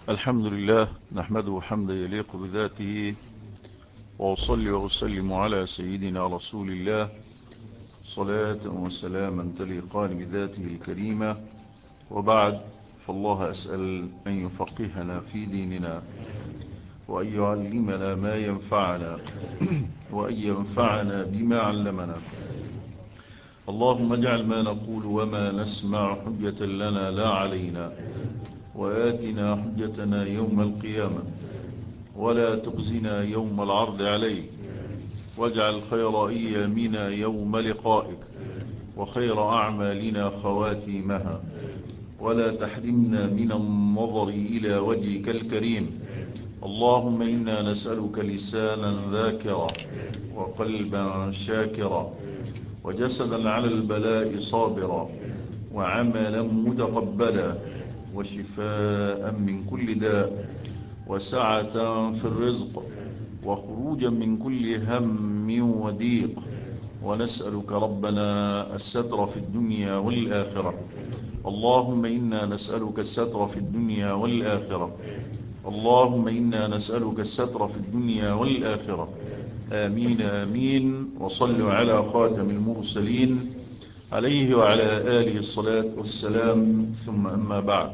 الحمد لله نحمده حمدا يليق بذاته، وأصلي وأسلم على سيدنا رسول الله صلاة وسلاما تليقان بذاته الكريمة. وبعد، فالله أسأل أن يفقهنا في ديننا، وأن يعلمنا ما ينفعنا، وأن ينفعنا بما علمنا. اللهم اجعل ما نقول وما نسمع حجة لنا لا علينا، وآتنا حجتنا يوم القيامة، ولا تخزنا يوم العرض عليك، واجعل خير أيامنا يوم لقائك، وخير أعمالنا خواتيمها، ولا تحرمنا من النظر إلى وجهك الكريم. اللهم إنا نسألك لسانا ذاكرا، وقلبا شاكرا، وجسدا على البلاء صابرا، وعملا متقبلا، وشفاء من كل داء، وسعة في الرزق، وخروجا من كل هم وضيق. ونسألك ربنا الستر في الدنيا والآخرة. اللهم إنا نسألك الستر في الدنيا والآخرة. اللهم إنا نسألك الستر في الدنيا والآخرة. آمين آمين. وصلوا على خاتم المرسلين عليه وعلى آله الصلاة والسلام، ثم أما بعد.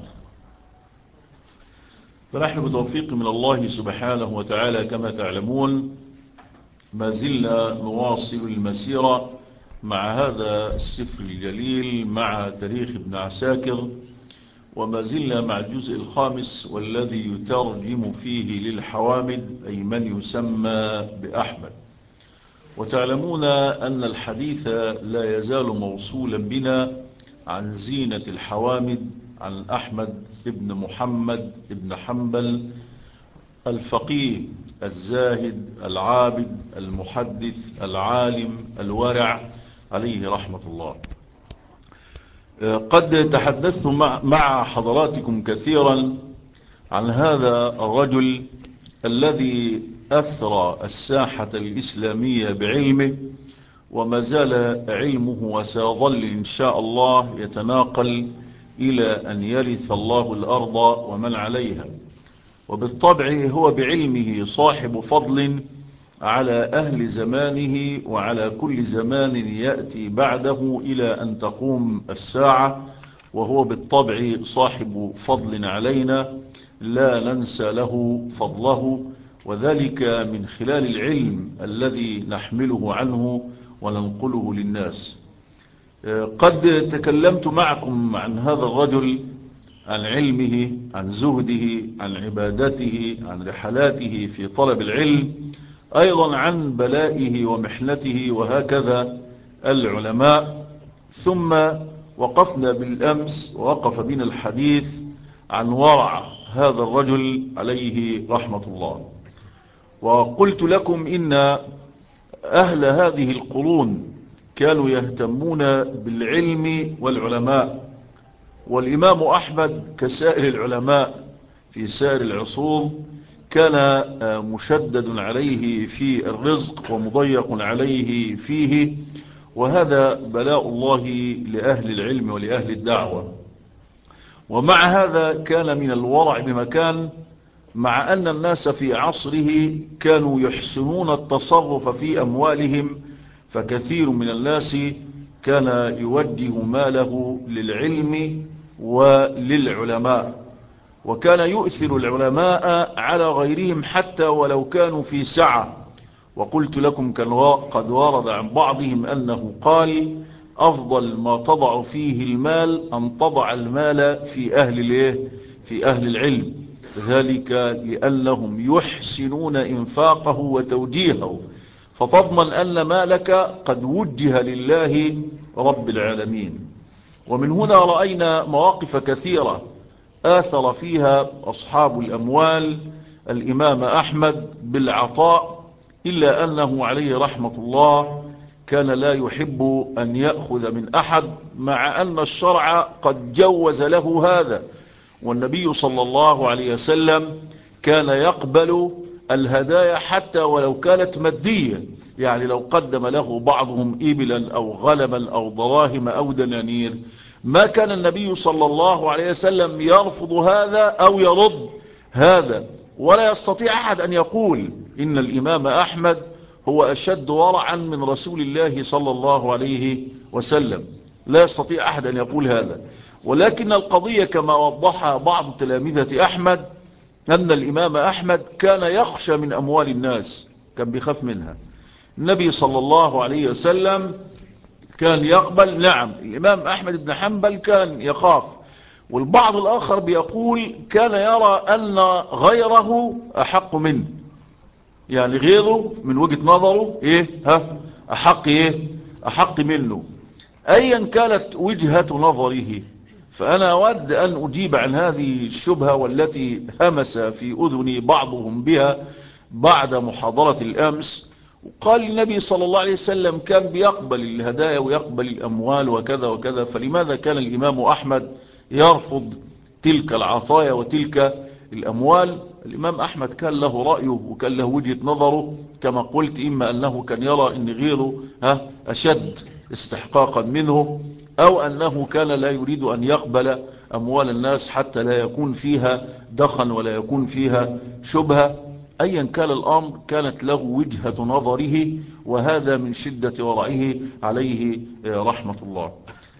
فنحن بتوفيق من الله سبحانه وتعالى كما تعلمون ما زلنا نواصل المسيرة مع هذا السفر الجليل، مع تاريخ ابن عساكر، وما زلنا مع الجزء الخامس والذي يترجم فيه للحوامد، أي من يسمى بأحمد. وتعلمون أن الحديث لا يزال موصولا بنا عن زينة الحوامد، عن أحمد ابن محمد ابن حنبل، الفقيه الزاهد العابد المحدث العالم الورع، عليه رحمة الله. قد تحدثت مع حضراتكم كثيرا عن هذا الرجل الذي أثرى الساحة الإسلامية بعلمه، وما زال علمه وسيظل إن شاء الله يتناقل إلى أن يرث الله الأرض ومن عليها. وبالطبع هو بعلمه صاحب فضل على أهل زمانه وعلى كل زمان يأتي بعده إلى أن تقوم الساعة، وهو بالطبع صاحب فضل علينا لا ننسى له فضله، وذلك من خلال العلم الذي نحمله عنه وننقله للناس. قد تكلمت معكم عن هذا الرجل، عن علمه، عن زهده، عن عبادته، عن رحلاته في طلب العلم، أيضا عن بلائه ومحنته، وهكذا العلماء. ثم وقفنا بالأمس، ووقف بنا الحديث عن ورع هذا الرجل عليه رحمة الله. وقلت لكم إن أهل هذه القرون كانوا يهتمون بالعلم والعلماء، والإمام أحمد كسائر العلماء في سائر العصور كان مشدد عليه في الرزق ومضيق عليه فيه، وهذا بلاء الله لأهل العلم ولأهل الدعوة. ومع هذا كان من الورع بمكان، مع أن الناس في عصره كانوا يحسنون التصرف في أموالهم، فكثير من الناس كان يوجه ماله للعلم وللعلماء، وكان يؤثر العلماء على غيرهم حتى ولو كانوا في سعة. وقلت لكم كان قد ورد عن بعضهم أنه قال: أفضل ما تضع فيه المال أن تضع المال في أهل العلم، ذلك لأنهم يحسنون إنفاقه وتوجيهه، فتضمن أن مالك قد وجه لله رب العالمين. ومن هنا رأينا مواقف كثيرة آثر فيها أصحاب الأموال الإمام أحمد بالعطاء، إلا أنه عليه رحمة الله كان لا يحب أن يأخذ من أحد، مع أن الشرع قد جوز له هذا. والنبي صلى الله عليه وسلم كان يقبل الهدايا حتى ولو كانت مادية، يعني لو قدم له بعضهم إبلا أو غلما أو دراهم أو دنانير، ما كان النبي صلى الله عليه وسلم يرفض هذا أو يرد، هذا. ولا يستطيع أحد أن يقول إن الإمام أحمد هو أشد ورعا من رسول الله صلى الله عليه وسلم، لا يستطيع أحد أن يقول هذا. ولكن القضية كما وضحها بعض تلامذة أحمد أن الإمام أحمد كان يخشى من أموال الناس، كان بيخاف منها. النبي صلى الله عليه وسلم كان يقبل، نعم الإمام أحمد بن حنبل كان يخاف. والبعض الآخر بيقول كان يرى أن غيره أحق منه، يعني غيره من وجهة نظره أحق منه. أيا كانت وجهة نظره، فأنا أود أن أجيب عن هذه الشبهة والتي همس في أذني بعضهم بها بعد محاضرة الأمس. وقال النبي صلى الله عليه وسلم كان بيقبل الهدايا ويقبل الأموال وكذا وكذا، فلماذا كان الإمام أحمد يرفض تلك العطايا وتلك الأموال؟ الإمام أحمد كان له رأيه وكان له وجهة نظره كما قلت، إما أنه كان يرى أن غيره أشد استحقاقا منه، أو أنه كان لا يريد أن يقبل أموال الناس حتى لا يكون فيها دخن ولا يكون فيها شبهة. أيا كان الأمر كانت له وجهة نظره، وهذا من شدة ورعه عليه رحمة الله.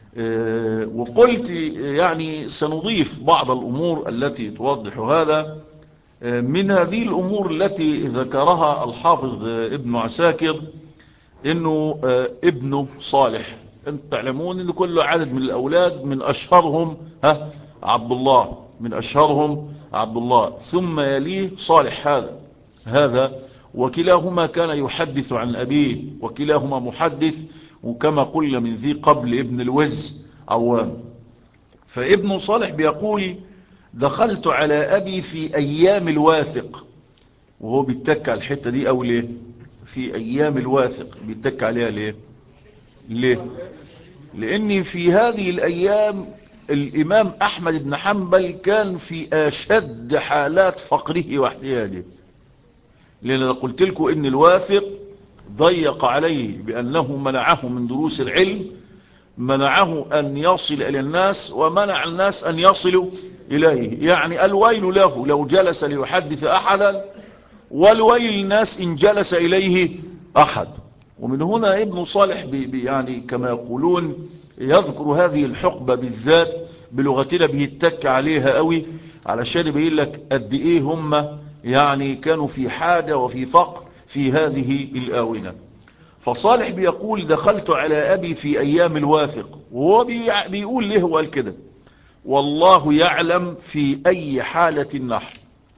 وقلت يعني سنضيف بعض الأمور التي توضح هذا. من هذه الأمور التي ذكرها الحافظ ابن عساكر إنه ابنه صالح، أنتم تعلمون إن كل عدد من الأولاد من أشهرهم عبد الله، من أشهرهم عبد الله، ثم يليه صالح هذا وكلاهما كان يحدث عن أبيه، وكلاهما محدث، وكما قلنا من ذي قبل ابن الوز عوام. فابن صالح بيقول دخلت على أبي في أيام الواثق، وهو بيتك على الحتة دي أو ليه في أيام الواثق بيتك عليها ليه؟ لأن في هذه الأيام الإمام أحمد بن حنبل كان في أشد حالات فقره واحتياجه، لأن أنا قلت لكم إن الواثق ضيق عليه بأنه منعه من دروس العلم، منعه أن يصل إلى الناس، ومنع الناس أن يصلوا إليه. يعني الويل له لو جلس ليحدث أحدا، والويل الناس إن جلس إليه أحد. ومن هنا ابن صالح يعني كما يقولون يذكر هذه الحقبة بالذات بلغتنا بيتك عليها قوي، علشان يبين لك قد إيه هم يعني كانوا في حاجة وفي فقر في هذه الآونة. فصالح بيقول دخلت على أبي في أيام الواثق، وهو بيقول ليه هو قال كده: والله يعلم في أي حالة نحن،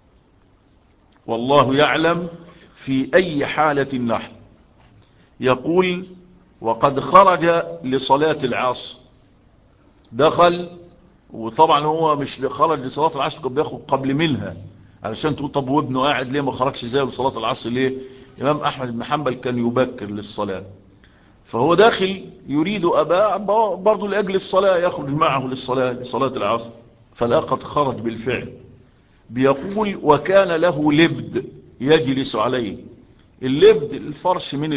والله يعلم في أي حالة نحن. يقول وقد خرج لصلاة العصر، دخل، وطبعا هو مش خرج لصلاة العصر، كان بياخد قبل منها، علشان تقول طب وابنه قاعد ليه ما خرجش زيه لصلاة العصر ليه؟ الإمام أحمد بن حنبل كان يبكر للصلاة، فهو داخل يريد أباه برضو لأجل الصلاة، يخرج معه لصلاة العصر، فلقد خرج بالفعل. بيقول وكان له لبد يجلس عليه. اللبد الفرش من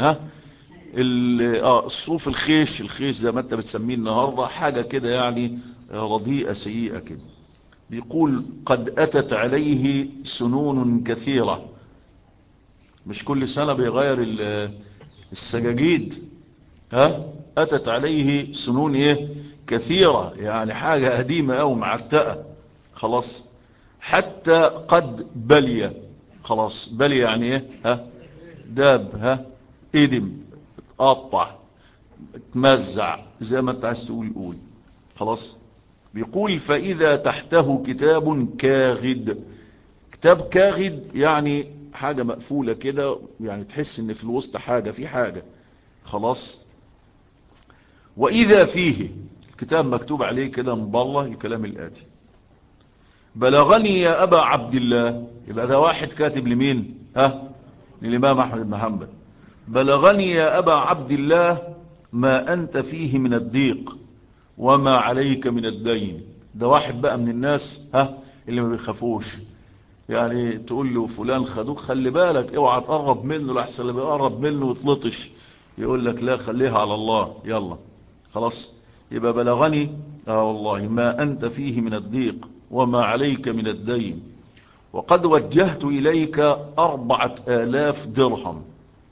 الصوف، الخيش زي ما انت بتسميه النهاردة، حاجة كده يعني رديئة سيئة كده. بيقول قد أتت عليه سنون كثيرة، مش كل سنة بيغير السجاجيد، أتت عليه سنون كثيرة، يعني حاجة قديمة أو معتقة خلاص. حتى قد بلي، خلاص بلي يعني داب، ادم، قطع، تمزع، زي ما انت عايز تقول خلاص. بيقول فإذا تحته كتاب كاغد. كتاب كاغد يعني حاجة مقفولة كده، يعني تحس ان في الوسط حاجة، في حاجة خلاص. وإذا فيه الكتاب مكتوب عليه كده مبالله الكلام الآتي: بلغني يا أبا عبد الله. يبقى ده واحد كاتب لمين؟ للإمام أحمد بن حنبل. بلغني يا أبا عبد الله ما أنت فيه من الضيق وما عليك من الدين. ده واحد بقى من الناس اللي ما بيخافوش، يعني تقول له فلان خدوك خلي بالك اوعى تقرب منه لحسن اللي بيقرب منه وتلطش، يقول لك لا خليها على الله يلا خلاص. يبقى بلغني والله ما أنت فيه من الضيق وما عليك من الدين، وقد وجهت إليك 4000 درهم.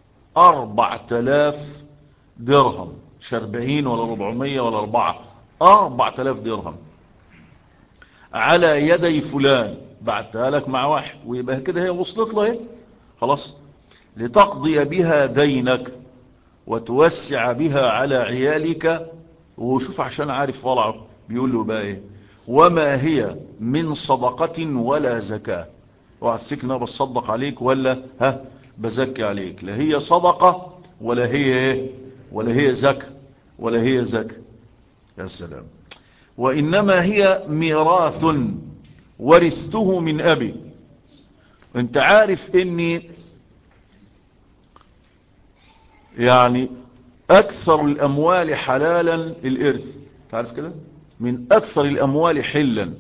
4000 درهم، مش 40 ولا 400 ولا 4000 درهم على يدي فلان، بعتها لك مع واحد، ويبقى كده هي وصلت له خلاص، لتقضي بها دينك وتوسع بها على عيالك. وشوف عشان عارف طلعه بيقول له بقى وما هي من صدقة ولا زكاة. وعثكنا بصدق عليك ولا بزكي عليك، لا هي صدقة ولا هي ولا هي زكاة ولا هي زكاة. يا سلام. وإنما هي ميراث ورثته من أبي. انت عارف اني يعني اكثر الاموال حلالا الارث، تعرف كده، من اكثر الاموال حلا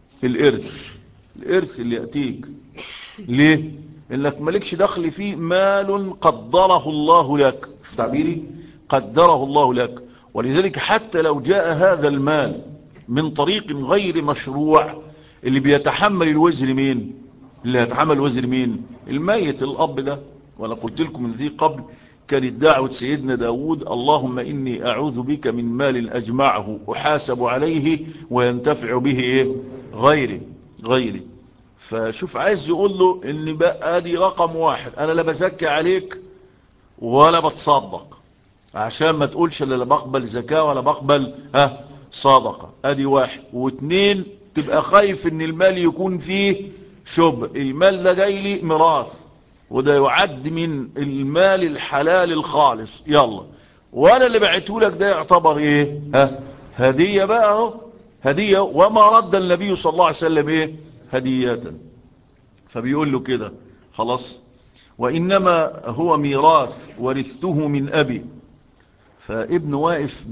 الارث اللي يأتيك. ليه؟ انك مالكش دخل فيه، مال قدره الله لك، شوف تعبيري، قدره الله لك. ولذلك حتى لو جاء هذا المال من طريق غير مشروع، اللي بيتحمل الوزر مين؟ اللي يتحمل الوزر مين؟ الميت، الاب ده. وانا قلت لكم من ذي قبل، كانت دعوة سيدنا داود: اللهم إني أعوذ بك من مال أجمعه أحاسب عليه وينتفع به غيري. فشوف عايز يقول له إن بقى دي رقم واحد، أنا لا بزكي عليك ولا بتصدق، عشان ما تقولش لا بقبل زكاة ولا بقبل صدقة. ادي واحد. واتنين، تبقى خايف ان المال يكون فيه شبه، المال ده جاي لي ميراث، وده يعد من المال الحلال الخالص، يلا، وانا اللي بعته لك ده يعتبر هدية بقى اهو، هدية. وما رد النبي صلى الله عليه وسلم هدية. فبيقول له كده خلاص، وإنما هو ميراث ورثته من أبي. فابن واقف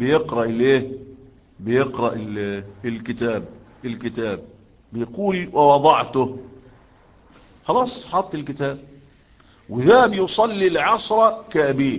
بيقرأ الكتاب بيقول: ووضعته. خلاص حط الكتاب وذهب يصلي العصر كأبيه.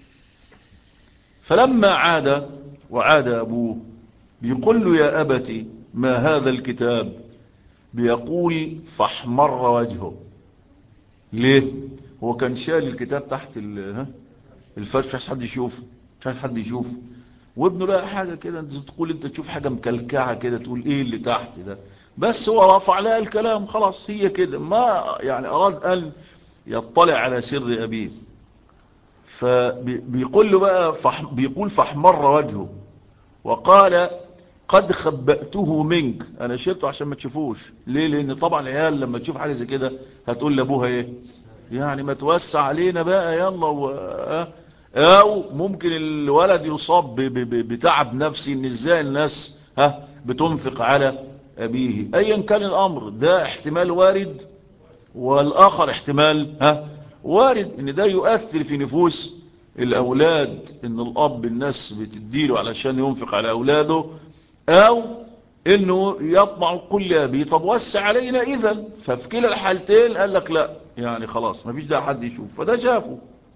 فلما وعاد أبوه بيقول له: يا أبتي ما هذا الكتاب؟ بيقول: فاحمر وجهه. ليه؟ هو كان شال الكتاب تحت الفرش، مش عايز حد يشوف. وابنه لقى حاجة كده، انت تقول انت تشوف حاجة مكلكعة كده، تقول ايه اللي تحت ده؟ بس هو رفع لها الكلام خلاص، هي كده، ما يعني اراد ان يطلع على سر ابيه. فبيقول له بقى بيقول: فاحمر وجهه وقال: قد خبأته منك، انا شلته عشان ما تشوفوش. ليه؟ لان طبعا العيال لما تشوف حاجة زي كده هتقول لابوها يعني ما توسع علينا بقى، يلا. او ممكن الولد يصاب بتعب نفسي، ان ازاي الناس بتنفق على ابيه. ايا كان الامر ده احتمال وارد، والاخر احتمال وارد، ان ده يؤثر في نفوس الاولاد، ان الاب الناس بتديله علشان ينفق على اولاده، او انه يطمع كل ابي طب وسع علينا اذا. ففي كلا الحالتين قال لك لا، يعني خلاص مفيش ده حد يشوف، فده شافه.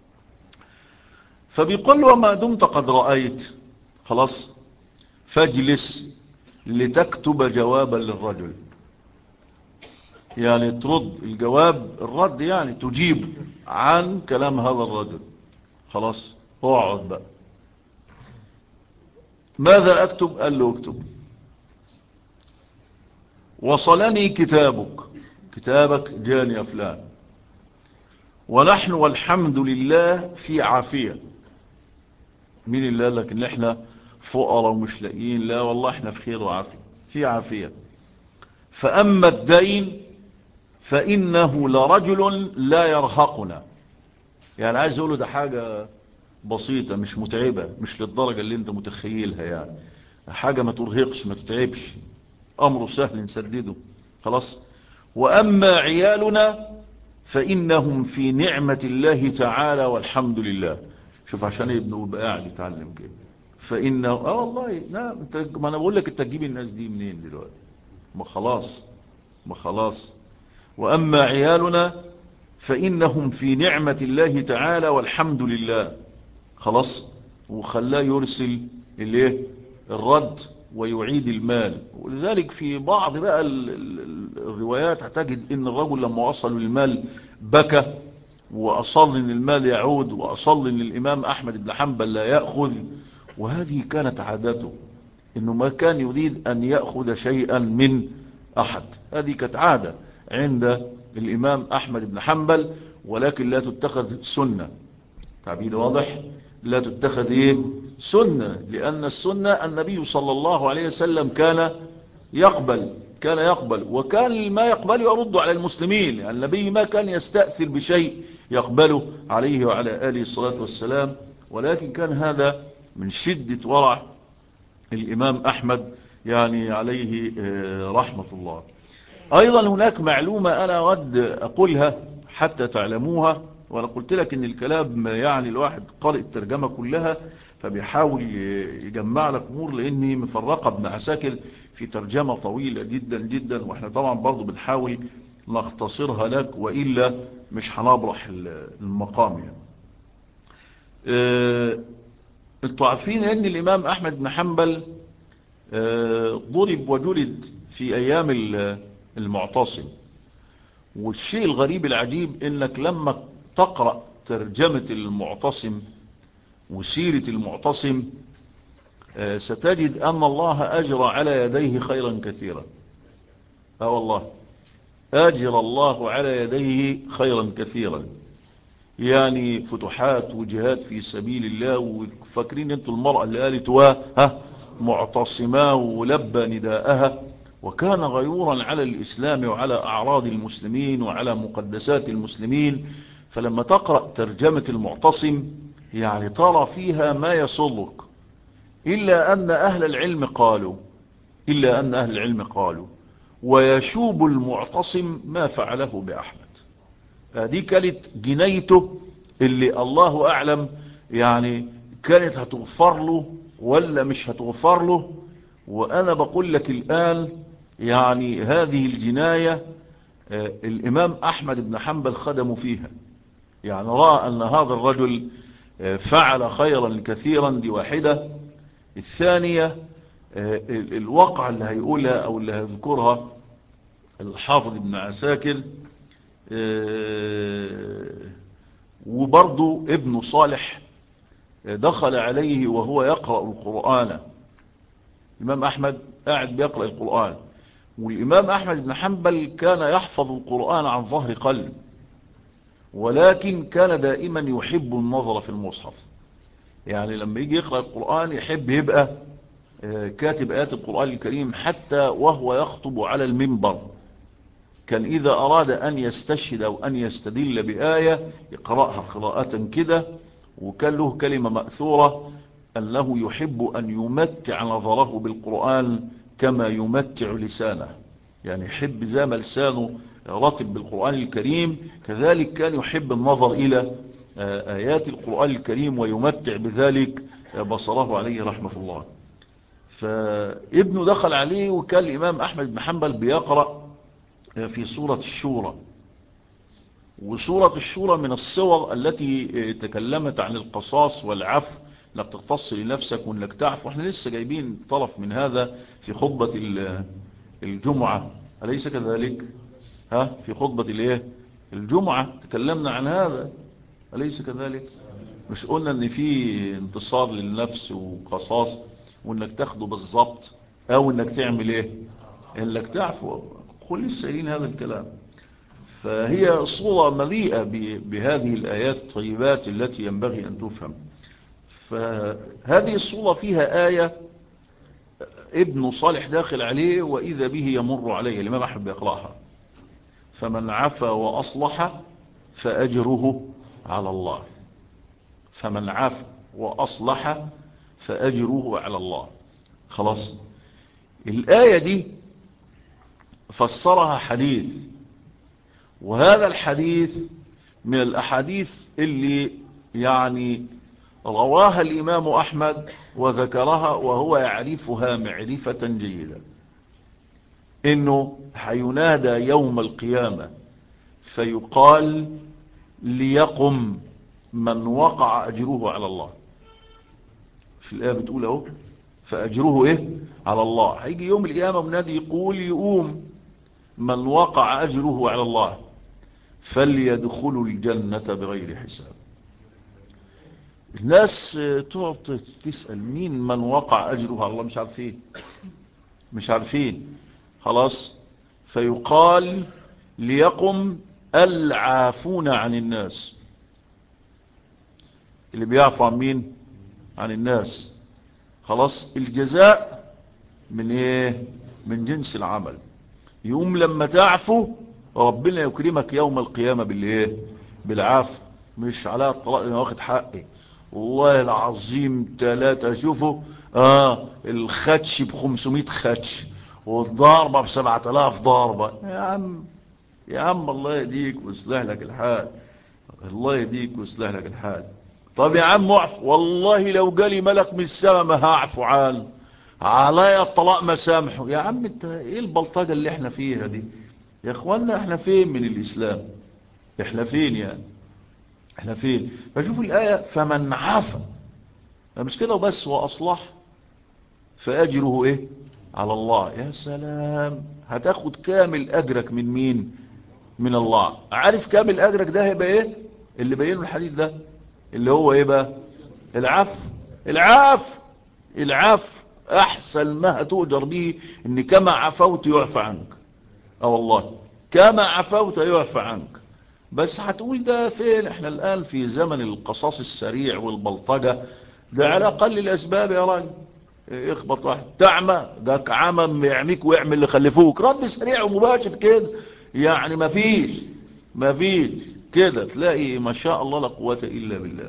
فبيقول له: وما دمت قد رأيت، خلاص فاجلس لتكتب جوابا للرجل. يعني ترد الجواب، الرد يعني تجيب عن كلام هذا الرجل. خلاص اقعد بقى. ماذا اكتب؟ قال له: اكتب: وصلني كتابك جاني يا فلان، ونحن والحمد لله في عافية. مين اللي قال لك ان احنا فقراء ومش لاقيين؟ لا والله احنا في خير وعافية، في عافية. فأما الدين فإنه لرجل لا يرهقنا. يعني عايز اقوله ده حاجة بسيطة، مش متعبة، مش للدرجة اللي انت متخيلها، يعني حاجة ما ترهقش ما تتعبش، امره سهل نسدده. خلاص. وأما عيالنا فإنهم في نعمة الله تعالى والحمد لله. شوف عشان ابنه يبقى قاعد يتعلم كده. فإنه والله نعم. ما أنا بقول لك انت تجيب الناس دي منين دلوقتي؟ ما خلاص. وأما عيالنا فإنهم في نعمة الله تعالى والحمد لله. خلاص. وخلاه يرسل الرد ويعيد المال. ولذلك في بعض بقى الروايات هتجد ان الرجل لما وصل المال بكى، وأصل ان المال يعود، وأصل ان الإمام أحمد بن حنبل لا يأخذ. وهذه كانت عادته، انه ما كان يريد ان يأخذ شيئا من احد. هذه كانت عادة عند الامام احمد بن حنبل، ولكن لا تتخذ سنة. تعبير واضح؟ لا تتخذ سنة، لان السنة النبي صلى الله عليه وسلم كان يقبل، وكان ما يقبل يرد على المسلمين. يعني النبي ما كان يستأثر بشيء يقبله عليه وعلى آله الصلاة والسلام، ولكن كان هذا من شدة ورع الإمام أحمد يعني عليه رحمة الله. أيضا هناك معلومة أنا أود أقولها حتى تعلموها، وأنا قلت لك إن الكلام يعني الواحد قارئ الترجمة كلها فبيحاول يجمع لك أمور، لأني مفرقة ابن عساكر في ترجمة طويلة جدا جدا، وإحنا طبعا برضو بنحاول نختصرها لك، وإلا مش هنبرح المقام يعني. انتوا عارفين ان الامام احمد بن حنبل ضرب وجلد في ايام المعتصم. والشيء الغريب العجيب انك لما تقرأ ترجمة المعتصم وسيرة المعتصم ستجد ان الله اجرى على يديه خيرا كثيرا. والله اجرى الله على يديه خيرا كثيرا، يعني فتوحات وجهاد في سبيل الله. وفاكرين انتوا المرأة اللي قالت معتصمة ولبى نداءها، وكان غيورا على الإسلام وعلى أعراض المسلمين وعلى مقدسات المسلمين. فلما تقرأ ترجمة المعتصم يعني ترى فيها ما يصلك، إلا أن أهل العلم قالوا ويشوب المعتصم ما فعله بأحمد. دي كانت جنايته اللي الله أعلم يعني كانت هتغفر له ولا مش هتغفر له. وأنا بقول لك الآن يعني هذه الجناية الإمام أحمد بن حنبل خدموا فيها، يعني رأى أن هذا الرجل فعل خيرا كثيرا. دي واحدة. الثانية الواقع اللي هيقولها أو اللي هيذكرها الحافظ ابن عساكر، وبرضو ابن صالح دخل عليه وهو يقرأ القرآن. الإمام أحمد قاعد بيقرأ القرآن، والإمام أحمد بن حنبل كان يحفظ القرآن عن ظهر قلب، ولكن كان دائما يحب النظر في المصحف. يعني لما يجي يقرأ القرآن يحب يبقى كاتب آيات القرآن الكريم، حتى وهو يخطب على المنبر كان إذا أراد أن يستشهد أو أن يستدل بآية يقرأها قراءة كده. وكان له كلمة مأثورة أنه يحب أن يمتع نظره بالقرآن كما يمتع لسانه، يعني يحب زي ما لسانه رطب بالقرآن الكريم كذلك كان يحب النظر إلى آيات القرآن الكريم ويمتع بذلك بصره عليه رحمة الله. فابنه دخل عليه، وكان الإمام أحمد بن حنبل بيقرأ في سورة الشورى. وسورة الشورى من الصور التي تكلمت عن القصاص والعفو، انك تقتص لنفسك وانك تعفو. احنا لسه جايبين طرف من هذا في خطبة الجمعة، أليس كذلك؟ في خطبة الجمعة تكلمنا عن هذا، أليس كذلك؟ مش قلنا ان في انتصار للنفس وقصاص، وانك تاخده بالضبط، او انك تعمل انك تعفو. كل السائلين هذا الكلام. فهي صورة مليئة بهذه الآيات الطيبات التي ينبغي أن تفهم. فهذه الصورة فيها آية ابن صالح داخل عليه وإذا به يمر عليه، الإمام أحمد بيقرأها: فمن عفا وأصلح فأجره على الله. فمن عفا وأصلح فأجره على الله. خلاص. الآية دي فسرها حديث، وهذا الحديث من الأحاديث اللي يعني رواها الإمام أحمد وذكرها وهو يعرفها معرفة جيدة، إنه حينادى يوم القيامة فيقال: ليقم من وقع أجره على الله. في الآية بتقول فأجره على الله. هيجي يوم القيامة منادي يقول: يقوم من وقع أجره على الله فليدخلوا الجنة بغير حساب. الناس تقعد تسأل مين من وقع أجره على الله؟ مش عارفين، مش عارفين خلاص. فيقال ليقم العافون عن الناس. اللي بيعفو عن مين؟ عن الناس. خلاص. الجزاء من ايه؟ من جنس العمل. يوم لما تعفو ربنا يكرمك يوم القيامة بالايه؟ بالعفو. مش على الطلاق انا واخد حقي والله العظيم 3 شوفوا الخدش ب500 خدش والضربة ب7000 ضربة. يا عم يا عم الله يهديك ويصلح لك الحال، الله يهديك ويصلح لك الحال. طب يا عم اعفو، والله لو جالي ملك من السماء ما هعفو عنه، عليا الطلاق ما سامحه. يا عم انت ايه البلطجة اللي احنا فيها دي يا اخوانا؟ احنا فين من الاسلام؟ احنا فين يعني؟ احنا فين؟ فشوفوا الآية فمن عفا، مش كده وبس واصلح فاجره ايه؟ على الله. يا سلام، هتاخد كامل اجرك من مين؟ من الله. عارف كامل اجرك ده هيبقى ايه؟ اللي بينه الحديث ده اللي هو ايه بقى؟ العفو. العفو، العفو احسن ما هتؤجر به ان كما عفوت يعفى عنك. والله كما عفوت يعفى عنك. بس هتقول ده فين؟ احنا الان في زمن القصاص السريع والبلطجة. ده على اقل الاسباب يا راجل. اخبط واحد تعمى جاك عمى يعميك ويعمل اللي خلفوك، رد سريع ومباشر كده. يعني مفيش كده تلاقي ما شاء الله لا قوة الا بالله.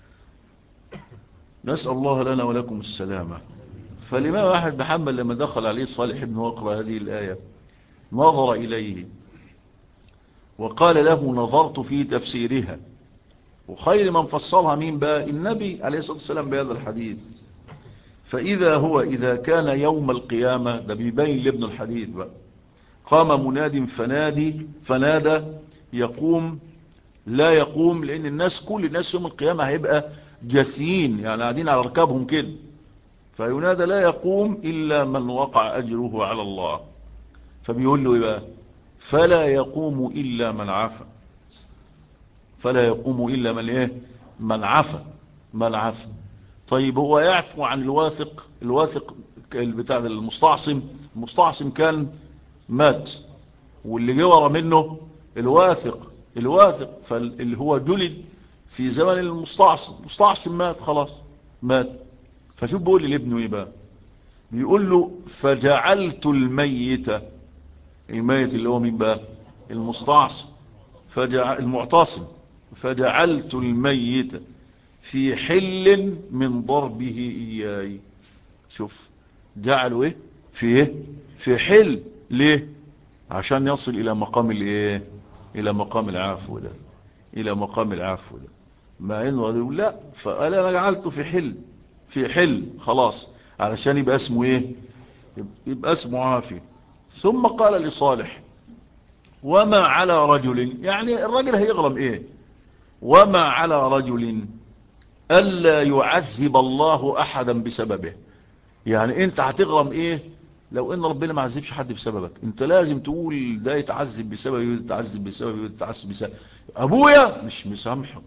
نسأل الله لنا ولكم السلامة. فالإمام أحمد بن حنبل لما دخل عليه صالح بن وقرة هذه الآية نظر إليه وقال له نظرت في تفسيرها. وخير من فصلها مين بقى؟ النبي عليه الصلاة والسلام بهذا الحديث. فإذا هو إذا كان يوم القيامة، ده بيبين لابن الحديث بقى، قام مناد فنادى يقوم لا يقوم، لأن الناس كل الناس يوم القيامة هيبقى جاثيين يعني قاعدين على ركابهم كده. فينادى لا يقوم إلا من وقع أجره على الله. فبيقول له إيه بقى؟ فلا يقوم إلا من عفا. فلا يقوم إلا من إيه؟ من عفا. من عفا. طيب هو يعفو عن الواثق؟ الواثق بتاع المستعصم، المستعصم كان مات واللي جه ورا منه الواثق فاللي هو جلد في زمن المستعصم مات خلاص مات. فشوف بيقول لي لابنه ايه بقى؟ بيقول له فجعلت الميت اللي هو مين بقى؟ المستعصم المعتصم. فجعلت الميت في حل من ضربه إياي. شوف جعلوا ايه؟ في ايه؟ في حل. ليه؟ عشان يصل الى مقام الايه؟ الى مقام العفو ده، الى مقام العفو ده. ما انه لا، فقال انا جعلته في حل خلاص علشان يبقى اسمه ايه؟ يبقى اسمه عافي. ثم قال لصالح وما على رجل، يعني الرجل هيغرم ايه؟ وما على رجل ألا يعذب الله أحدا بسببه. يعني انت هتغرم ايه لو ان ربنا ما عذبش حد بسببك؟ انت لازم تقول ده يتعذب بسببه يتعذب بسببه يتعذب بسببه. ابويا مش مسامحه،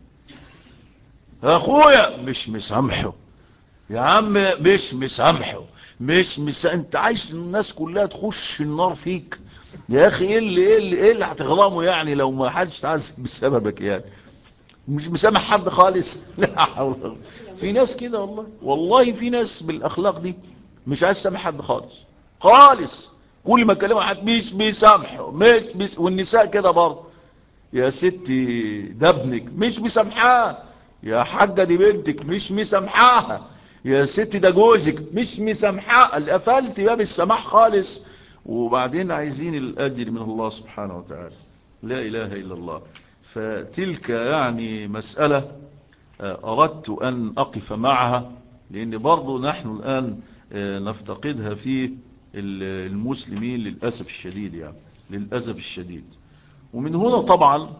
اخويا مش مسامحه، يا عم مش مسامحه. انت عايز الناس كلها تخش النار فيك؟ يا اخي ايه اللي هتغرمه يعني لو ما حدش تعذب بسببك؟ يعني مش مسامح حد خالص. لا حول ولا قوة. في ناس كده والله في ناس بالاخلاق دي مش عايز تسامح حد خالص. كل ما كلمه حد مش بيسامحه والنساء كده برضه. يا ستي ده ابنك مش مسامحاه، يا حاجه دي بنتك مش مسامحاها، يا ستي ده جوزك مش مسامحاه. قفلت باب السماح خالص. وبعدين عايزين الاجر من الله سبحانه وتعالى. لا اله الا الله. فتلك يعني مسألة أردت أن أقف معها، لأن برضو نحن الآن نفتقدها في المسلمين للأسف الشديد، يعني للأسف الشديد. ومن هنا طبعا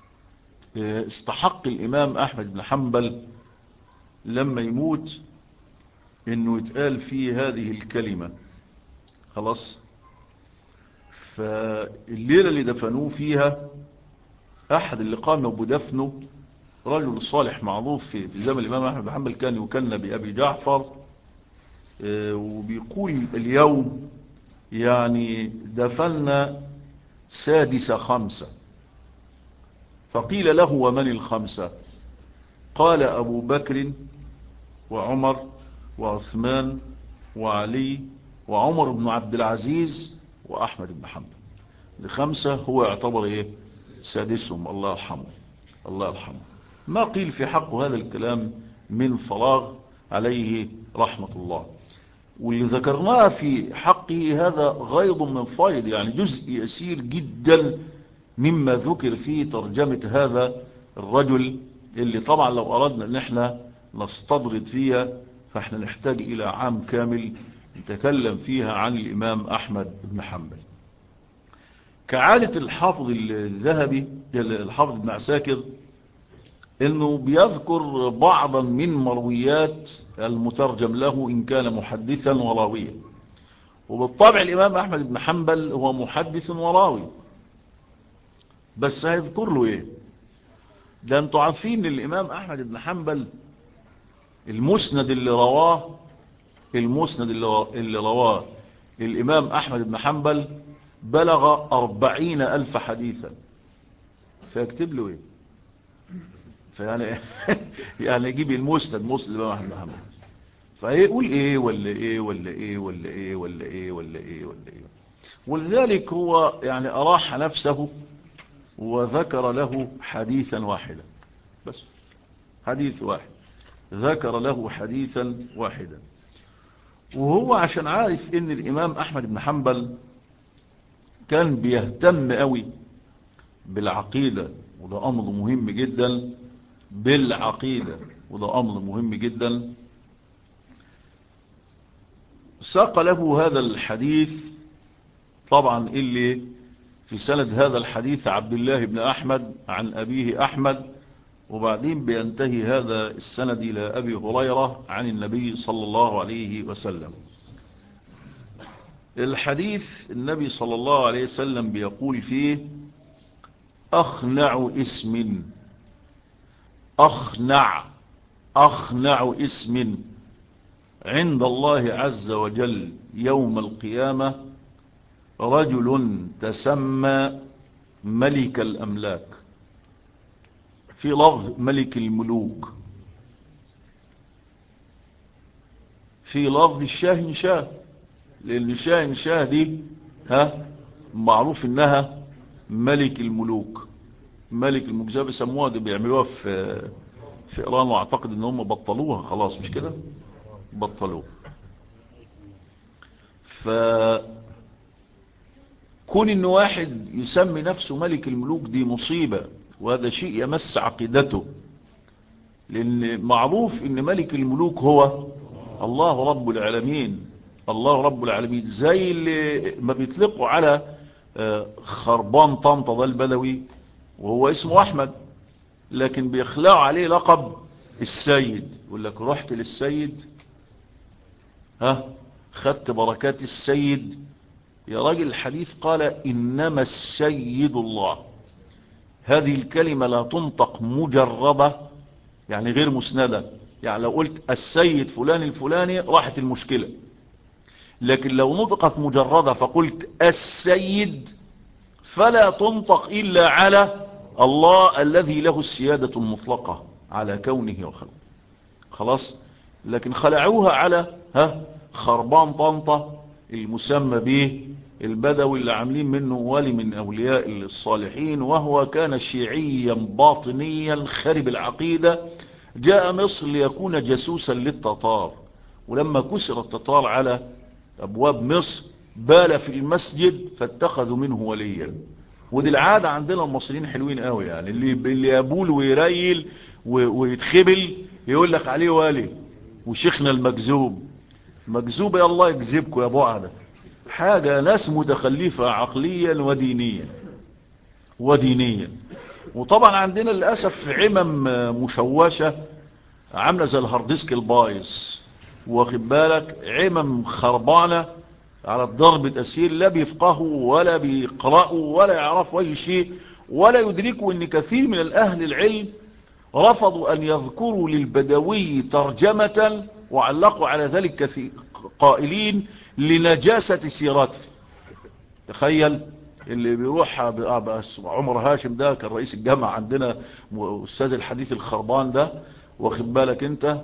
استحق الإمام أحمد بن حنبل لما يموت أنه يتقال فيه هذه الكلمة خلاص. فالليلة اللي دفنوه فيها أحد اللي قام بدفنه رجل صالح معروف في زمن الإمام أحمد بن حنبل، كان يكنى بأبي جعفر. وبيقول اليوم يعني دفننا 6 فقيل له ومن 5؟ قال أبو بكر وعمر وعثمان وعلي وعمر بن عبد العزيز وأحمد بن حنبل. 5 هو يعتبر إيه؟ سادسهم. الله يرحمه، الله يرحمه. ما قيل في حق هذا الكلام من فراغ، عليه رحمة الله. واللي ذكرناه في حقه هذا غيض من فيض، يعني جزء يسير جدا مما ذكر في ترجمة هذا الرجل، اللي طبعا لو أردنا ان احنا نستطرد فيها فاحنا نحتاج الى عام كامل نتكلم فيها عن الامام احمد بن حنبل. كعادة الحافظ الذهبي الحافظ بن عساكر انه بيذكر بعضا من مرويات المترجم له ان كان محدثا وراويا. وبالطبع الامام احمد بن حنبل هو محدث وراوي، بس هيذكر له ايه؟ ده انتوا عارفين ان الامام احمد بن حنبل المسند اللي رواه الامام احمد بن حنبل بلغ 40,000 حديثا. فيكتب له ايه؟ فيعني يعني يجيب المسند مسلم الامام احمد بن حنبل فيقول ايه ولا ايه ولا ايه ولا ايه ولا ايه ولا ايه ولا ايه. ولذلك هو يعني اراح نفسه وذكر له حديثا واحدا، بس حديث واحد، ذكر له حديثا واحدا. وهو عشان عارف ان الامام احمد بن حنبل كان بيهتم قوي بالعقيدة، وده امر مهم جدا، بالعقيدة وده امر مهم جدا. ساق له هذا الحديث طبعا اللي في سند هذا الحديث عبد الله بن احمد عن ابيه احمد، وبعدين بينتهي هذا السند إلى أبي هريرة عن النبي صلى الله عليه وسلم. الحديث النبي صلى الله عليه وسلم بيقول فيه: أخنع اسم عند الله عز وجل يوم القيامة رجل تسمى ملك الأملاك. في لفظ ملك الملوك، في لفظ الشاهنشاه، لأن الشاهنشاه دي معروف إنها ملك الملوك. ملك الملوك زي بيسموها، دي بيعملوها في إيران، وأعتقد إن هم بطلوها خلاص، مش كده؟ بطلوها. فكون إن واحد يسمي نفسه ملك الملوك دي مصيبة، وهذا شيء يمس عقيدته، لأن معروف إن ملك الملوك هو الله رب العالمين. الله رب العالمين زي اللي ما بيطلقوا على خربان طنطا ده البدوي وهو اسمه أحمد، لكن بيخلعوا عليه لقب السيد. يقول لك رحت للسيد، خدت بركات السيد. يا راجل الحديث قال إنما السيد الله. هذه الكلمة لا تنطق مجردة، يعني غير مسندة. يعني لو قلت السيد فلان الفلاني راحت المشكلة، لكن لو نطقت مجردة فقلت السيد فلا تنطق إلا على الله الذي له السيادة المطلقة على كونه وخلقه. خلاص. لكن خلعوها على خربان طنطا المسمى به البدوي، اللي عاملين منه ولي من أولياء الصالحين، وهو كان شيعيا باطنيا خرب العقيدة. جاء مصر ليكون جاسوسا للتتار، ولما كسر التتار على أبواب مصر بال في المسجد فاتخذوا منه وليا. ودي العادة عندنا المصريين حلوين قوي، يعني اللي يبول ويريل ويتخبل يقول لك عليه والي. وشيخنا المكذوب مكذوب، يا الله يكذبكم يا بعدة. حاجة ناس متخلفة عقليا ودينيا. وطبعا عندنا للأسف عمم مشوشة عاملة زي الهارديسك البايظ، واخد بالك، عمم خربانة على الضرب تسهيل، لا بيفقهوا ولا بيقرأوا ولا يعرفوا أي شيء، ولا يدركوا أن كثير من الأهل العلم رفضوا أن يذكروا للبدوي ترجمة، وعلقوا على ذلك كثير قائلين لنجاسة سيرته. تخيل اللي بيروح عمر هاشم ده كان رئيس الجامعة عندنا، أستاذ الحديث الخربان ده، واخد بالك انت،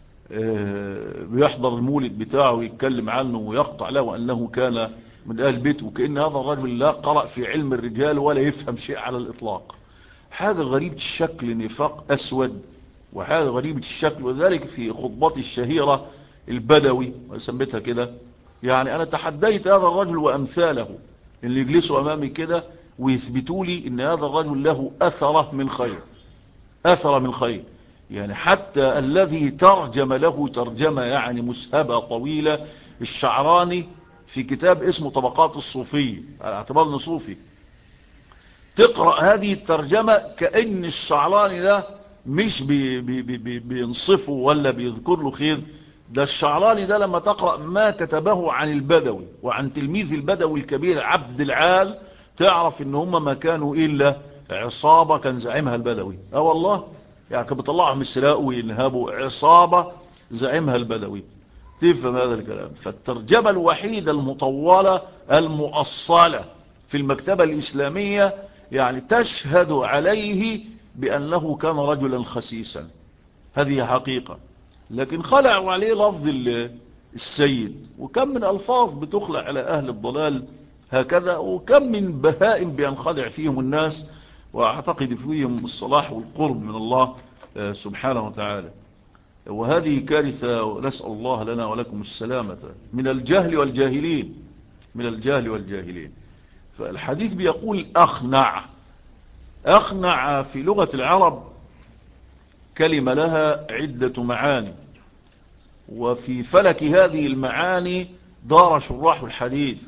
بيحضر المولد بتاعه ويتكلم عنه ويقطع له أنه كان من أهل البيت، وكأن هذا الرجل لا قرأ في علم الرجال ولا يفهم شيء على الإطلاق. حاجة غريبة الشكل، نفاق أسود، وحاجة غريبة الشكل. وذلك في خطبتي الشهيرة البدوي وسميتها كده، يعني أنا تحديت هذا الرجل وأمثاله اللي يجلسوا أمامي كده ويثبتوا لي أن هذا الرجل له أثر من خير، أثر من خير. يعني حتى الذي ترجم له ترجمة يعني مسهبة طويلة، الشعراني، في كتاب اسمه طبقات الصوفية، على اعتبار انه صوفي، تقرأ هذه الترجمة كأن الشعراني ده مش بينصفه ولا بيذكر له خير. ده الشعراني ده لما تقرأ ما كتبه عن البدوي وعن تلميذ البدوي الكبير عبد العال، تعرف ان هم ما كانوا إلا عصابة كان زعيمها البدوي. والله يعني كان بيطلعهم السراء وينهبوا، عصابة زعيمها البدوي. تفهم هذا الكلام؟ فالترجمة الوحيدة المطولة المؤصلة في المكتبة الإسلامية يعني تشهد عليه بأنه كان رجلا خسيسا، هذه حقيقة. لكن خلعوا عليه لفظ السيد، وكم من ألفاظ بتخلع على أهل الضلال هكذا، وكم من بهائم بينخدع فيهم الناس وأعتقد فيهم الصلاح والقرب من الله سبحانه وتعالى. وهذه كارثة، ونسأل الله لنا ولكم السلامة من الجهل والجاهلين، من الجهل والجاهلين. فالحديث بيقول أخنع. أخنع في لغة العرب كلمة لها عدة معاني، وفي فلك هذه المعاني دار شراح الحديث،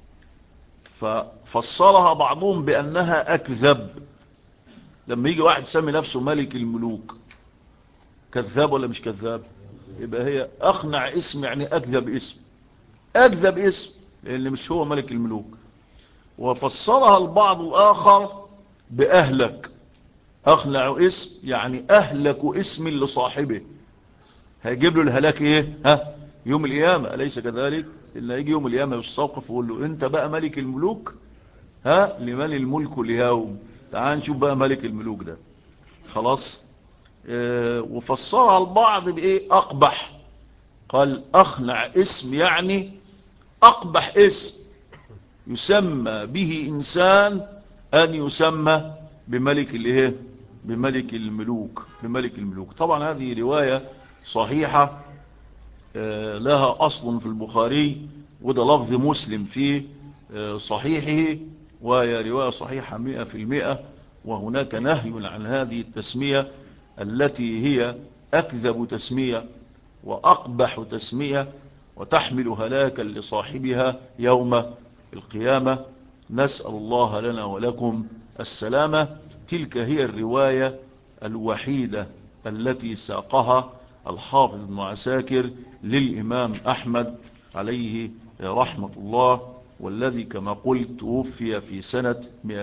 ففسرها بعضهم بأنها أكذب. لما يجي واحد سمي نفسه ملك الملوك، كذاب ولا مش كذاب؟ يبقى هي أخنع اسم يعني أكذب اسم، أكذب اسم، لأن مش هو ملك الملوك. وفسرها البعض الآخر بأهلك. أخنع اسم يعني أهلك اسم لصاحبه، هيجيب له الهلاك إيه؟ يوم القيامة، أليس كذلك؟ إلا يجي يوم القيامة يستوقف ويقول له أنت بقى ملك الملوك، لمن الملك اليوم، تعال نشوف بقى ملك الملوك ده. خلاص. وفسرها البعض بإيه؟ أقبح. قال أخنع اسم يعني أقبح اسم يسمى به إنسان أن يسمى بملك الايه؟ بملك الملوك، بملك الملوك. طبعا هذه رواية صحيحة لها أصل في البخاري، وده لفظ مسلم في صحيحه، وهي رواية صحيحة 100%. وهناك نهي عن هذه التسمية التي هي أكذب تسمية وأقبح تسمية وتحمل هلاكا لصاحبها يوم القيامة. نسأل الله لنا ولكم السلامة. تلك هي الرواية الوحيدة التي ساقها الحافظ ابن عساكر للإمام أحمد عليه رحمة الله، والذي كما قلت توفي في سنة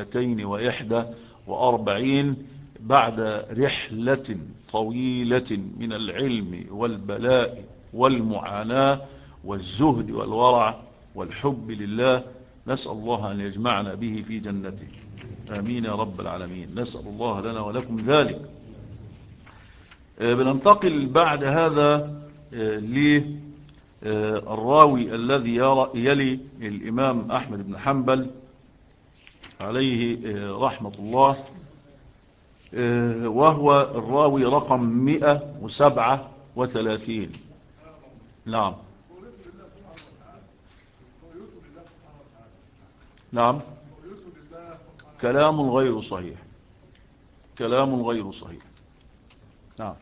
241 بعد رحلة طويلة من العلم والبلاء والمعاناة والزهد والورع والحب لله. نسأل الله أن يجمعنا به في جنته، آمين يا رب العالمين. نسأل الله لنا ولكم ذلك. بننتقل بعد هذا للراوي الذي يلي الإمام أحمد بن حنبل عليه رحمة الله، وهو الراوي رقم 137. نعم نعم، كلام غير صحيح، كلام غير صحيح. نعم.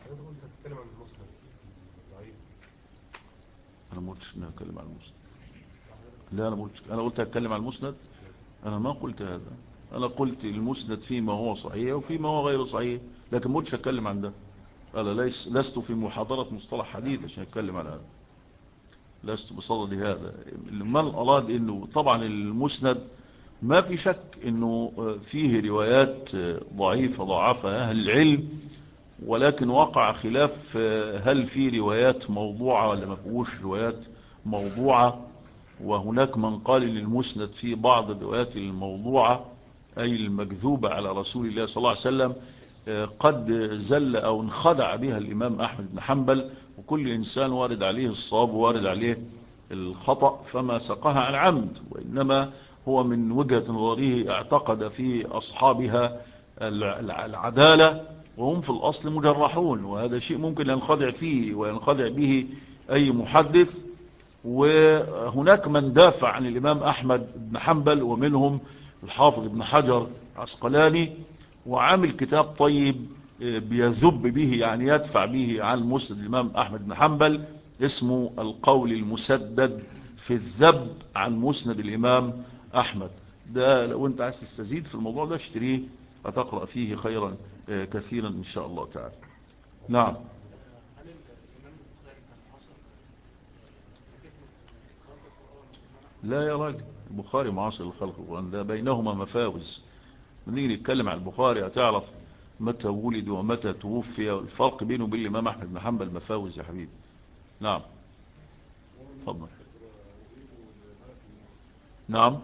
انا ما قلتش اني اتكلم عن المسند. لا انا ما قلتش، انا قلت اتكلم عن المسند؟ انا ما قلت هذا. انا قلت المسند فيما هو صحيح وفيما هو غير صحيح، لكن ما قلتش اتكلم عن ده. انا لست في محاضرة مصطلح حديث عشان اتكلم عن هذا. لست بصدد هذا. من أراد أنه طبعا المسند ما في شك أنه فيه روايات ضعيفة ضعفها أهل العلم، ولكن وقع خلاف هل في روايات موضوعة ولا ما فيهوش روايات موضوعة. وهناك من قال ان المسند فيه بعض الروايات الموضوعة أي المكذوبة على رسول الله صلى الله عليه وسلم قد زل أو انخدع بها الإمام أحمد بن حنبل. وكل إنسان وارد عليه الصواب وارد عليه الخطأ، فما سقها عن عمد، وإنما هو من وجهة نظره اعتقد في أصحابها العدالة، وهم في الأصل مجرحون، وهذا شيء ممكن ينخدع فيه وينخدع به أي محدث. وهناك من دافع عن الإمام أحمد بن حنبل، ومنهم الحافظ ابن حجر عسقلاني، وعامل كتاب طيب بيذب به يعني يدفع به عن مسند الإمام أحمد بن حنبل، اسمه القول المسدد في الذب عن مسند الإمام أحمد. ده لو أنت عايز تستزيد في الموضوع ده اشتريه فتقرأ فيه خيرا كثيرا إن شاء الله تعالى. نعم. لا يا راجل، البخاري معاصر لخلق القرآن، ده بينهما مفاوز. نيجي نتكلم عن البخاري هتعرف متى ولد ومتى توفي، والفرق بينه وبين الإمام أحمد بن حنبل مفاوز يا حبيبي. نعم تفضل. نعم.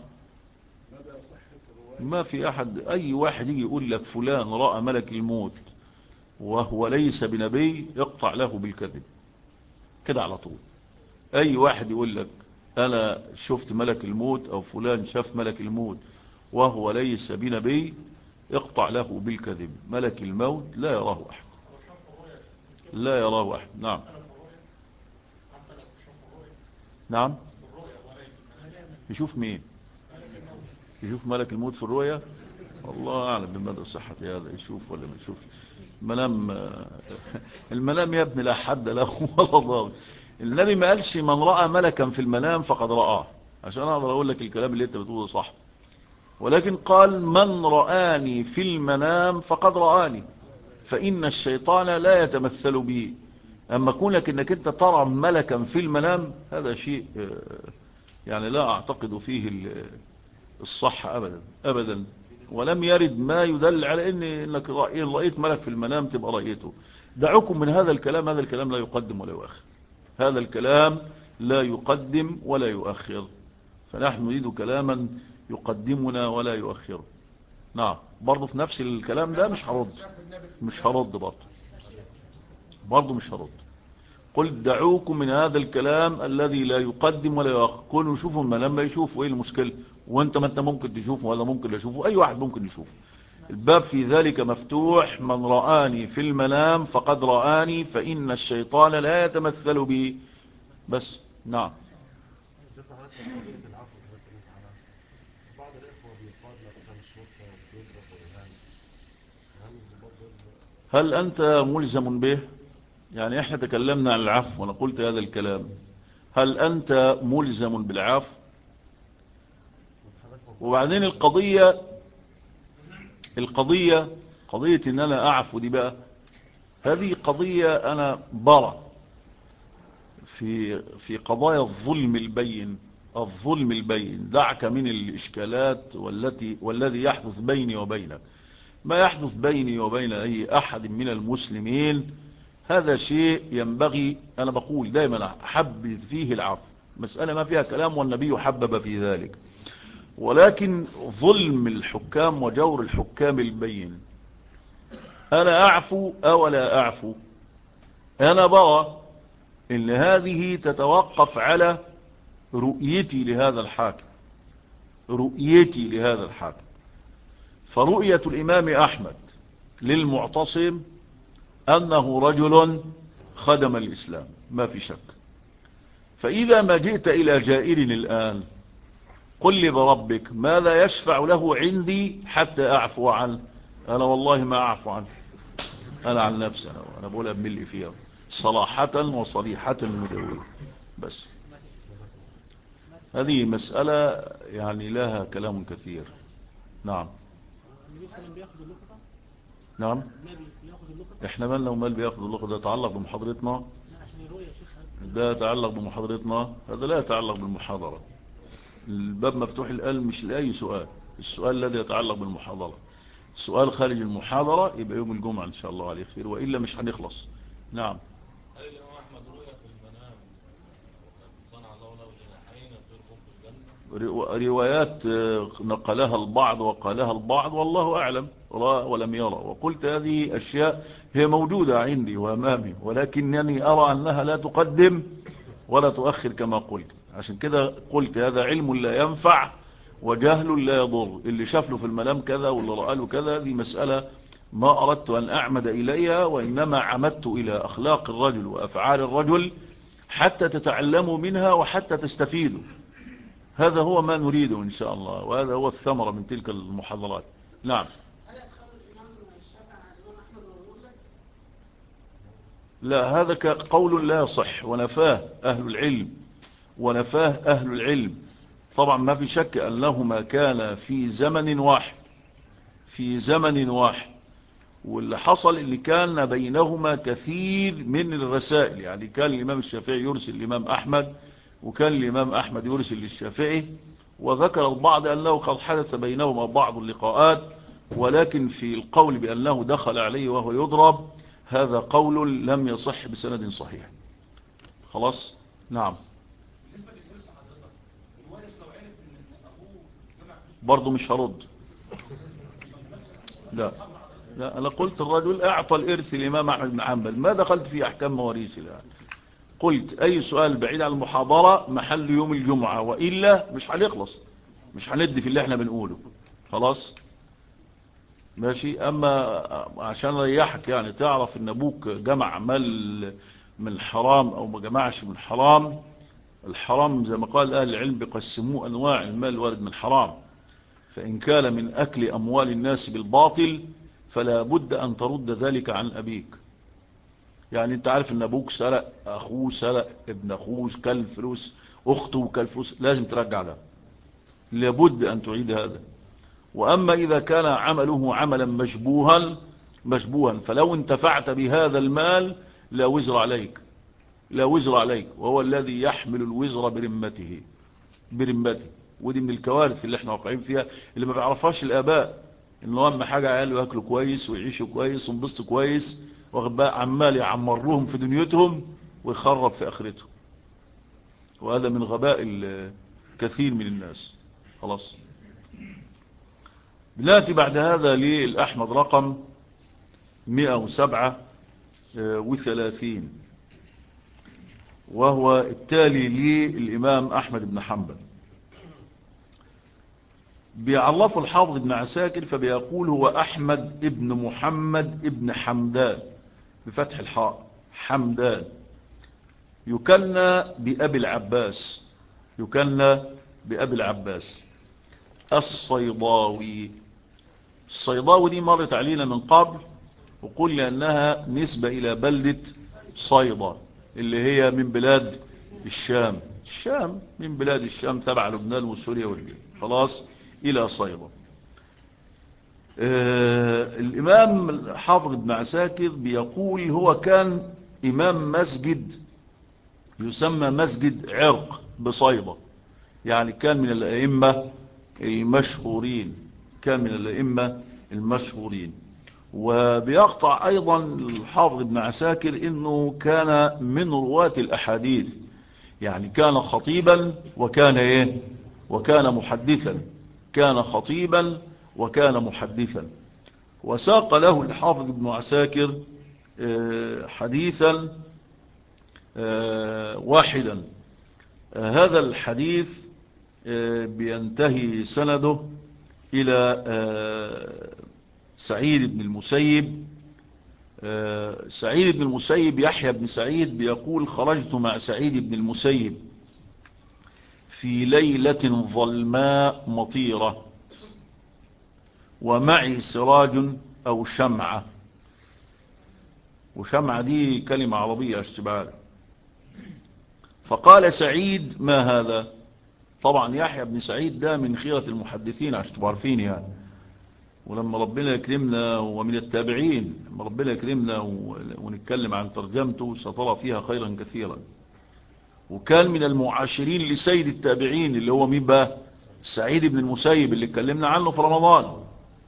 ما في أحد، أي واحد يجي يقول لك فلان رأى ملك الموت وهو ليس بنبي يقطع له بالكذب كده على طول. أي واحد يقول لك أنا شفت ملك الموت أو فلان شاف ملك الموت وهو ليس بنبي يقطع له بالكذب. ملك الموت لا يراه أحد، لا يراه أحد. نعم. نعم. يشوف مين؟ يشوف ملك الموت في الرؤيا؟ الله أعلم بمدى صحة هذا، يشوف ولا ما يشوف. المنام المنام يا ابن لا حد له ولا ضابط. النبي ما قالش من رأى ملكا في المنام فقد رآه عشان أقدر أقول لك الكلام اللي أنت بتقوله صح، ولكن قال من رآني في المنام فقد رآني فإن الشيطان لا يتمثل بي. أما كونك أنك أنت ترى ملكا في المنام هذا شيء يعني لا أعتقد فيه الصح أبدا أبدا. ولم يرد ما يدل على إنك رأيت ملك في المنام تبقى رأيته. دعوكم من هذا الكلام، هذا الكلام لا يقدم ولا يؤخر، هذا الكلام لا يقدم ولا يؤخر، فنحن نريد كلاما يقدمنا ولا يؤخر. نعم. برضو في نفس الكلام ده مش هرد برضو مش هرد. قل دعوكم من هذا الكلام الذي لا يقدم ولا يؤخر. كلوا يشوفوا المنام ما يشوفوا، ايه المشكلة؟ وانت ما انت ممكن تشوفه ولا ممكن يشوفه، اي واحد ممكن يشوفه. الباب في ذلك مفتوح. من رآني في المنام فقد رآني فإن الشيطان لا يتمثل به بس. نعم. هل أنت ملزم به؟ يعني احنا تكلمنا عن العفو وانا قلت هذا الكلام، هل أنت ملزم بالعفو؟ وبعدين قضية ان انا اعفو دي بقى، هذه قضية انا برى في قضايا الظلم البين. دعك من الاشكالات والذي يحدث بيني وبينك. ما يحدث بيني وبين اي احد من المسلمين هذا شيء ينبغي، انا بقول دايما حبذ فيه العفو، مسألة ما فيها كلام والنبي حبب في ذلك. ولكن ظلم الحكام وجور الحكام البين، أنا أعفو أو لا أعفو؟ أنا برى إن هذه تتوقف على رؤيتي لهذا الحاكم، فرؤية الإمام أحمد للمعتصم أنه رجل خدم الإسلام ما في شك. فإذا ما جئت إلى جائر الآن قل لي بربك ماذا يشفع له عندي حتى أعفو عنه؟ أنا والله ما أعفو عنه، أنا عن نفسي أنا بقولها بملي فيها صراحة وصريحة مدوية بس. هذه مسألة يعني لها كلام كثير. نعم. نعم. احنا مالنا ومال بياخذ اللغة؟ ده يتعلق بمحاضرتنا، ده يتعلق بمحاضرتنا، هذا لا يتعلق بالمحاضرة. الباب مفتوح الآن مش لأي سؤال، السؤال الذي يتعلق بالمحاضرة. سؤال خارج المحاضرة يبقى يوم الجمعة إن شاء الله عليه خير، وإلا مش هنخلص. نعم. هل الإمام أحمد رؤيا في المنام صنع الله له جناحين يطيرهم في الجنة؟ روايات نقلها البعض وقالها البعض، والله أعلم، رأى ولم يرى. وقلت هذه أشياء هي موجودة عندي وأمامي، ولكنني أرى أنها لا تقدم ولا تؤخر كما قلت. عشان كده قلت هذا علم لا ينفع وجهل لا يضر. اللي شاف له في المنام كذا واللي رأى له كذا، دي مسألة ما أردت أن أعمد إليها، وإنما عمدت إلى أخلاق الرجل وأفعال الرجل حتى تتعلموا منها وحتى تستفيدوا. هذا هو ما نريده إن شاء الله، وهذا هو الثمرة من تلك المحاضرات. نعم. لا، هذا قول لا يصح، ونفاه أهل العلم، ونفاه أهل العلم. طبعا ما في شك أنهما كان في زمن واحد، في زمن واحد، واللي حصل اللي كان بينهما كثير من الرسائل. يعني كان الإمام الشافعي يرسل الإمام أحمد، وكان الإمام أحمد يرسل للشافعي، وذكر البعض أنه قد حدث بينهما بعض اللقاءات، ولكن في القول بأنه دخل عليه وهو يضرب، هذا قول لم يصح بسند صحيح. خلاص. نعم. برضو مش هرد. لا لا، أنا قلت الرجل أعطى الإرث الإمام أحمد بن حنبل، ما دخلت في أحكام مواريث الآن. قلت أي سؤال بعيد عن المحاضرة محل يوم الجمعة، وإلا مش هنخلص، مش هندي في اللي احنا بنقوله. خلاص ماشي. أما عشان ريحك يعني تعرف إن أبوك جمع مال من حرام أو ما جمعش من حرام، الحرام زي ما قال أهل العلم بيقسموه أنواع المال الوارد من حرام. فإن كان من أكل أموال الناس بالباطل فلا بد أن ترد ذلك عن أبيك. يعني أنت عارف أن أبوك سرق، أخوه سرق، ابن أخوه كل فلوس، أخته كل فلوس، لازم ترجع ده، لابد أن تعيد هذا. وأما إذا كان عمله عملا مشبوها فلو انتفعت بهذا المال لا وزر عليك، لا وزر عليك، وهو الذي يحمل الوزر برمته. ودي من الكوارث اللي احنا واقعين فيها، اللي ما بيعرفهاش الآباء. انه اهم حاجة عياله ياكلوا كويس ويعيشوا كويس وينبسطوا كويس، واخد بقى عمال يعمرهم في دنيتهم ويخرب في اخرتهم. وهذا من غباء كثير من الناس. خلاص. بناتي بعد هذا للأحمد رقم 137، وهو التالي للإمام أحمد بن حنبل. بيعرف الحافظ ابن عساكر فبيقول هو أحمد ابن محمد ابن حمدان بفتح الحاء، حمدان، يكنى بأبي العباس، يكنى بأبي العباس الصيداوي. الصيداوي دي مرت علينا من قبل، وقلنا أنها نسبة إلى بلدة صيدا اللي هي من بلاد الشام. الشام من بلاد الشام تبع لبنان وسوريا والجيل. خلاص إلى صيدا. الإمام الحافظ ابن عساكر بيقول هو كان إمام مسجد يسمى مسجد عرق بصيدا، يعني كان من الأئمة المشهورين، كان من الأئمة المشهورين. وبيقطع أيضا الحافظ ابن عساكر إنه كان من رواة الأحاديث، يعني كان خطيبا وكان إيه، وكان محدثا، كان خطيبا وكان محدثا. وساق له الحافظ ابن عساكر حديثا واحدا. هذا الحديث بينتهي سنده إلى سعيد بن المسيب. سعيد بن المسيب، يحيى بن سعيد بيقول خرجت مع سعيد بن المسيب في ليلة ظلماء مطيرة ومعي سراج أو شمعة. وشمعة دي كلمة عربية اشتبال. فقال سعيد ما هذا؟ طبعا يحيى بن سعيد ده من خيرة المحدثين عشان تبقوا عارفين يعني. ولما ربنا يكرمنا ومن التابعين، لما ربنا يكرمنا ونتكلم عن ترجمته سترى فيها خيرا كثيرا. وكان من المعاشرين لسيد التابعين اللي هو مين بقى؟ سعيد بن المسيب اللي اتكلمنا عنه في رمضان.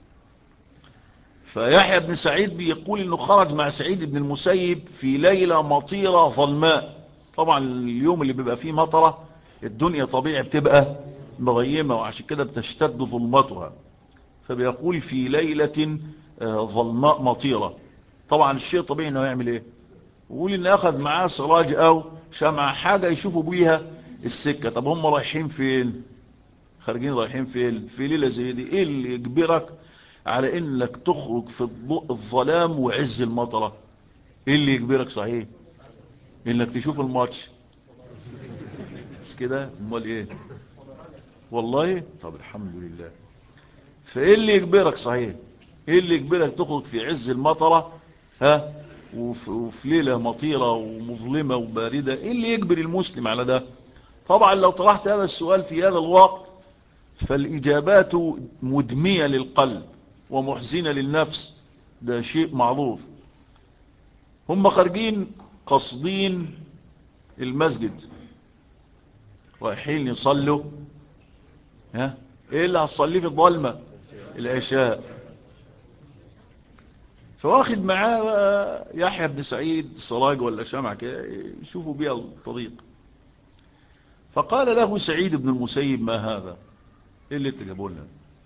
فيحيى بن سعيد بيقول انه خرج مع سعيد بن المسيب في ليلة مطيرة ظلماء. طبعا اليوم اللي بيبقى فيه مطرة الدنيا طبيعي بتبقى مغيمة، وعشان كده بتشتد ظلمتها. فبيقول في ليلة ظلماء مطيرة. طبعا الشيء طبيعي انه يعمل ايه؟ يقول ان اخذ معاه سراج او شمع، حاجة يشوفوا بيها السكة. طب هم رايحين فين؟ خارجين رايحين فين في ليلة زي دي؟ ايه اللي يجبرك على انك تخرج في الظلام وعز المطرة؟ ايه اللي يجبرك صحيح انك تشوف الماتش؟ مش كده؟ امال ايه؟ والله طب الحمد لله. فايه اللي يجبرك صحيح؟ ايه اللي يجبرك تخرج في عز المطرة وفي ليلة مطيرة ومظلمة وباردة؟ ايه اللي يجبر المسلم على ده؟ طبعا لو طرحت هذا السؤال في هذا الوقت فالإجابات مدمية للقلب ومحزنة للنفس، ده شيء معروف. هم خارجين قصدين المسجد، رايحين يصلوا. ايه اللي هتصليه في الظلمة؟ العشاء. فواخد معاه يحيى بن سعيد سراج ولا شمع كده يشوفوا بيها الطريق. فقال له سعيد بن المسيب ما هذا؟ ايه اللي تجابوا لنا؟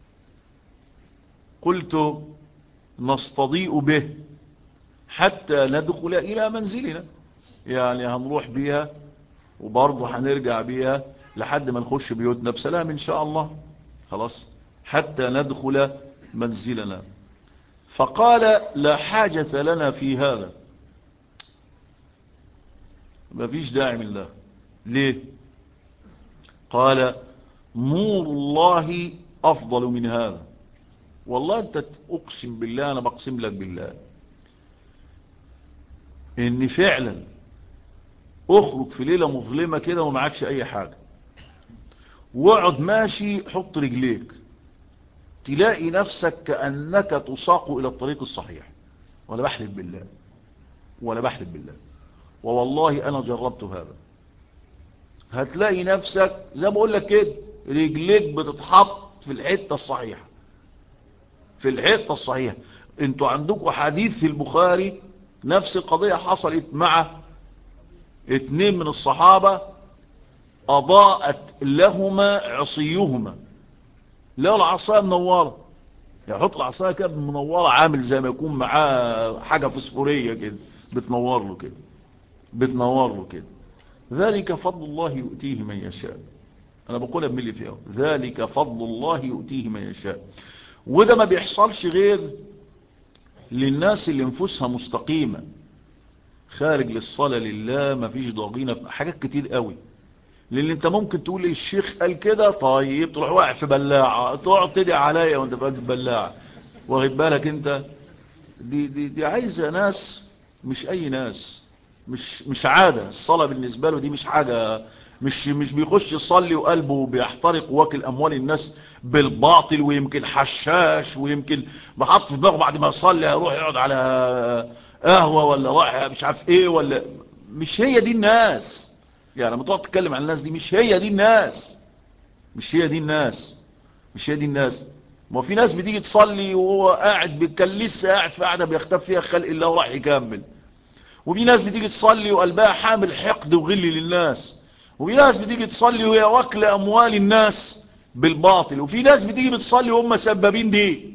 قلت نستضيء به حتى ندخل الى منزلنا، يعني هنروح بيها وبرضه هنرجع بيها لحد ما نخش بيوتنا بسلام ان شاء الله. خلاص، حتى ندخل منزلنا. فقال لا حاجة لنا في هذا، ما فيش داعي من الله. ليه؟ قال نور الله أفضل من هذا. والله أنت أقسم بالله، أنا بقسم لك بالله إن فعلا أخرج في ليلة مظلمة كده ومعكش أي حاجة، واقعد ماشي حط رجليك تلاقي نفسك كأنك تساق إلى الطريق الصحيح. ولا بحلف بالله، ولا بحلف بالله، ووالله أنا جربت هذا. هتلاقي نفسك زي ما بقول لك كده رجليك بتتحط في الحتة الصحيحة، في الحتة الصحيحة. انتوا عندكم حديث في البخاري نفس القضية حصلت مع 2 من الصحابة أضاءت لهما عصيهما. لو العصاية منورة، يحط العصاية كده منورة، عامل زي ما يكون معاه حاجة فسفورية كده بتنور له كده، بتنور له كده. ذلك فضل الله يؤتيه من يشاء. انا بقولها بملي فيها، ذلك فضل الله يؤتيه من يشاء. وده ما بيحصلش غير للناس اللي انفسها مستقيمة، خارج للصلاة لله، ما فيش ضغينة في حاجات كتير قوي. لان انت ممكن تقول لي الشيخ قال كده، طيب تروح واقع في بلاعة، تقعد تدعي عليا وانت في بلاعة، واخد بالك انت؟ دي عايزة ناس، مش اي ناس. مش عادة الصلاة بالنسبة له، دي مش حاجة. مش بيخش يصلي وقلبه بيحترق واكل اموال الناس بالباطل، ويمكن حشاش، ويمكن بحط في دماغه بعد ما يصلي هيروح يقعد على قهوة ولا رايح مش عارف ايه ولا. مش هي دي الناس. يعني لما تقعد تتكلم عن الناس دي، مش هي دي الناس، مش هي دي الناس، مش هي دي الناس. ما في ناس بتيجي تصلي وهو قاعد كان لسه قاعد في قاعده بيختفي فيها خلق الله وراح يكمل. وفي ناس بتيجي تصلي وقلبها حامل حقد وغل للناس. وفي ناس بتيجي تصلي وهي واكله اموال الناس بالباطل. وفي ناس بتيجي بتصلي وهم سبابين دي.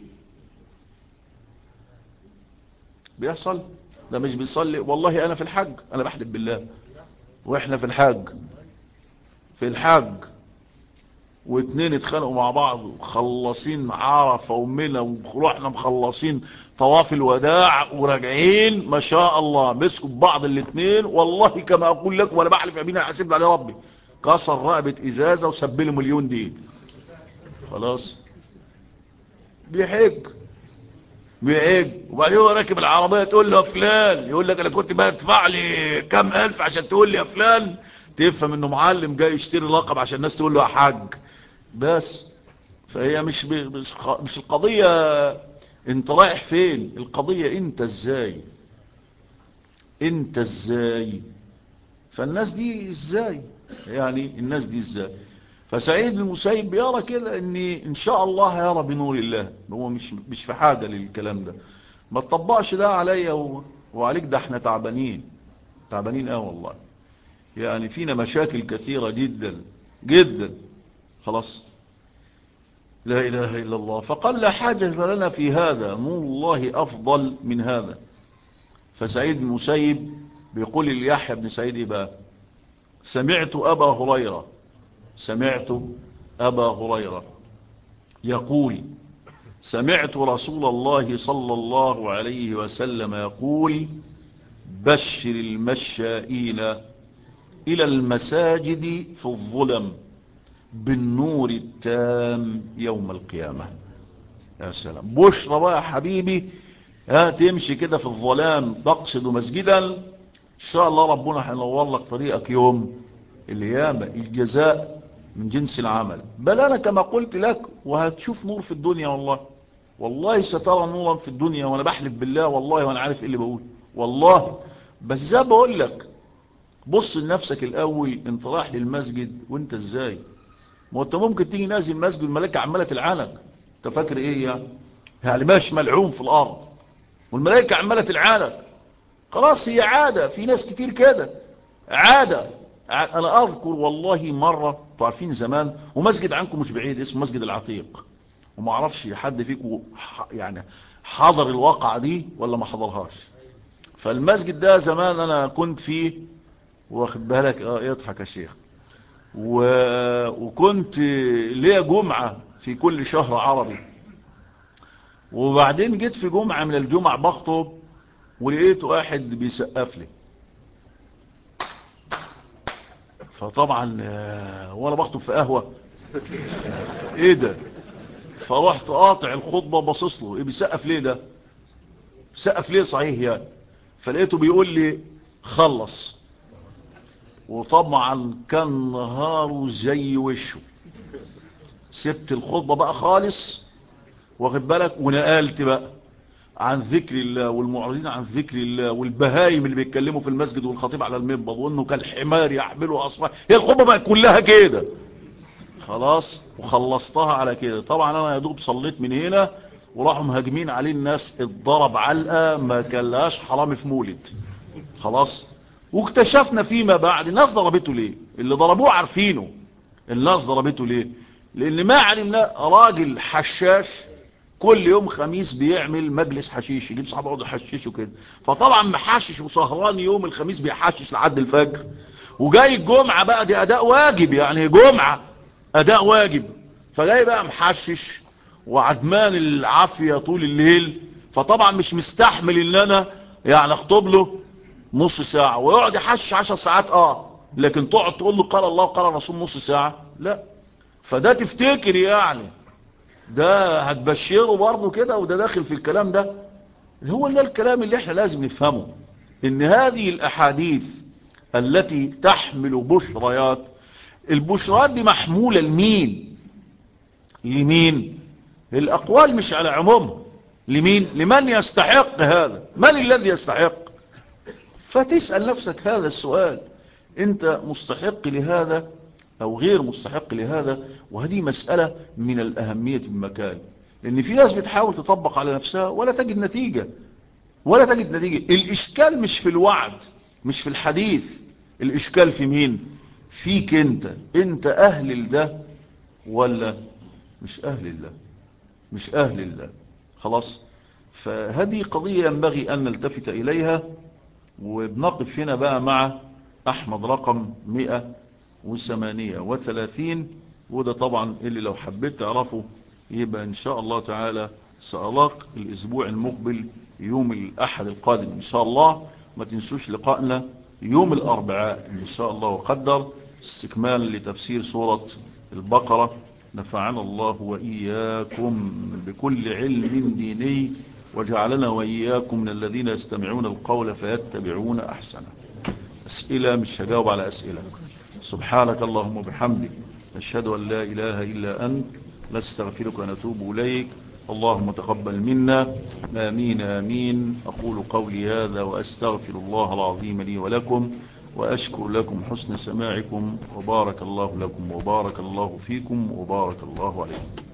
بيحصل. ده مش بيصلي. والله انا في الحج، انا بحلف بالله، واحنا في الحج، في الحج واتنين اتخانقوا مع بعض وخلصين عرفة ومنى، ورحنا مخلصين طواف الوداع وراجعين ما شاء الله مسكوا ببعض الاتنين. والله كما اقول لكم وانا بحلف ابينا حاسبنا على ربي، كسر رقبة ازازة وسبله مليون دين. خلاص بيحج، بيحج. وبعدين هو راكب العربية تقول له يا فلان، يقول لك انا كنت بدفع لي كام الف عشان تقول لي يا فلان، تفهم انه معلم جاي يشتري لقب عشان الناس تقول له يا حاج بس. فهي مش القضية انت رايح فين؟ القضية انت ازاي، انت ازاي. فالناس دي ازاي، يعني الناس دي ازاي. فسعيد بن المسيب بيرى كده ان شاء الله هيرى بنور الله، هو مش في حاجة للكلام ده. ما تطبقش ده عليا وعليك، ده احنا تعبانين والله. يعني فينا مشاكل كثيرة جدا جدا. خلاص، لا إله إلا الله. فقال لا حاجة لنا في هذا، نور الله أفضل من هذا. فسعيد بن المسيب بيقول ليحيى بن سعيد إيه بقى؟ سمعت أبا هريرة يقول سمعت رسول الله صلى الله عليه وسلم يقول بشر المشائين إلى المساجد في الظلم بالنور التام يوم القيامة. يا سلام، بشرى بقى حبيبي. تمشي كده في الظلام تقصد مسجدا، إن شاء الله ربنا هينور لك طريقك يوم القيامة. الجزاء من جنس العمل. بل أنا كما قلت لك، وهتشوف نور في الدنيا والله سترى نورا في الدنيا، وأنا بحلف بالله والله، وأنا عارف إيه اللي بقول والله. بس زي بقول لك، بص لنفسك الأول، انت رايح للمسجد وانت ازاي؟ ما انت ممكن تيجي نازل المسجد الملائكة عمالة تلعنك، انت فاكر ايه يعني ماشي ملعون في الارض والملائكة عمالة تلعنك. خلاص، هي عادة، في ناس كتير كده عادة. انا اذكر والله مرة، تعرفين زمان، ومسجد عنكم مش بعيد اسمه مسجد العتيق، وما اعرفش حد فيكم يعني حضر الواقعة دي ولا ما حضرهاش. فالمسجد ده زمان انا كنت فيه، واخد بالك، يضحك يا شيخ. وكنت ليا جمعة في كل شهر عربي. وبعدين جيت في جمعة من الجمع بخطب، ولقيت واحد بيسقف لي. فطبعا وانا بخطب في قهوة، ايه ده؟ فرحت قاطع الخطبة باصص له، ايه بيسقف ليه ده؟ بيسقف ليه صحيح يعني؟ فلقيته بيقول لي خلص. وطبعا كان نهاره زي وشه. سبت الخطبة بقى خالص، واخد بالك، ونقلت بقى عن ذكر الله والمعرضين عن ذكر الله والبهايم اللي بيتكلموا في المسجد والخطيب على المنبر وانه كالحمار يحمله اصفار. هي الخطبه بقت كلها كده خلاص، وخلصتها على كده. طبعا انا يا دوب صليت من هنا، وراحوا مهاجمين عليه الناس، اتضرب علقه ما كلاش حرامي في مولد. خلاص، واكتشفنا فيما بعد الناس ضربته ليه. اللي ضربوه عارفينه. الناس ضربته ليه؟ لان ما علمنا راجل حشاش كل يوم خميس بيعمل مجلس حشيش، يجيب صحابه يقعدوا يحششوا كده. فطبعا محشش وسهران يوم الخميس بيحشش لحد الفجر، وجاي الجمعة بقى دي اداء واجب، يعني جمعة اداء واجب، فجاي بقى محشش وعدمان العافية طول الليل. فطبعا مش مستحمل ان انا يعني اخطب له نص ساعة ويقعد يحشش 10 ساعات، لكن تقعد تقول له قال الله وقال الرسول نص ساعة؟ لا. فده تفتكر يعني ده هتبشره برضه كده، وده داخل في الكلام ده؟ هو ده الكلام اللي احنا لازم نفهمه، ان هذه الاحاديث التي تحمل بشريات، البشريات دي محمولة لمين؟ الاقوال مش على عموم. لمين؟ لمن يستحق هذا؟ من الذي يستحق؟ فتسأل نفسك هذا السؤال، انت مستحق لهذا او غير مستحق لهذا؟ وهذه مسألة من الاهمية بمكان، لان في ناس بتحاول تطبق على نفسها ولا تجد نتيجة. الاشكال مش في الوعد، مش في الحديث. الاشكال في مين؟ فيك انت اهل لده ولا مش اهل لده. خلاص. فهذه قضية ينبغي ان نلتفت اليها. وبنقف هنا بقى مع احمد رقم 138، وده طبعا اللي لو حبيت تعرفه يبقى ان شاء الله تعالى سألاق الاسبوع المقبل يوم الاحد القادم ان شاء الله. ما تنسوش لقائنا يوم الاربعاء ان شاء الله وقدر، استكمال لتفسير سورة البقرة. نفعنا الله وإياكم بكل علم ديني، وجعلنا وإياكم من الذين يستمعون القول فيتبعون أحسنه. أسئلة؟ مش هجاوب على أسئلة. سبحانك اللهم وبحمدك، نشهد أن لا إله إلا أنت، نستغفرك ونتوب إليك. اللهم تقبل منا. آمين آمين. أقول قولي هذا وأستغفر الله العظيم لي ولكم، وأشكر لكم حسن سماعكم، وبارك الله لكم وبارك الله فيكم وبارك الله عليكم.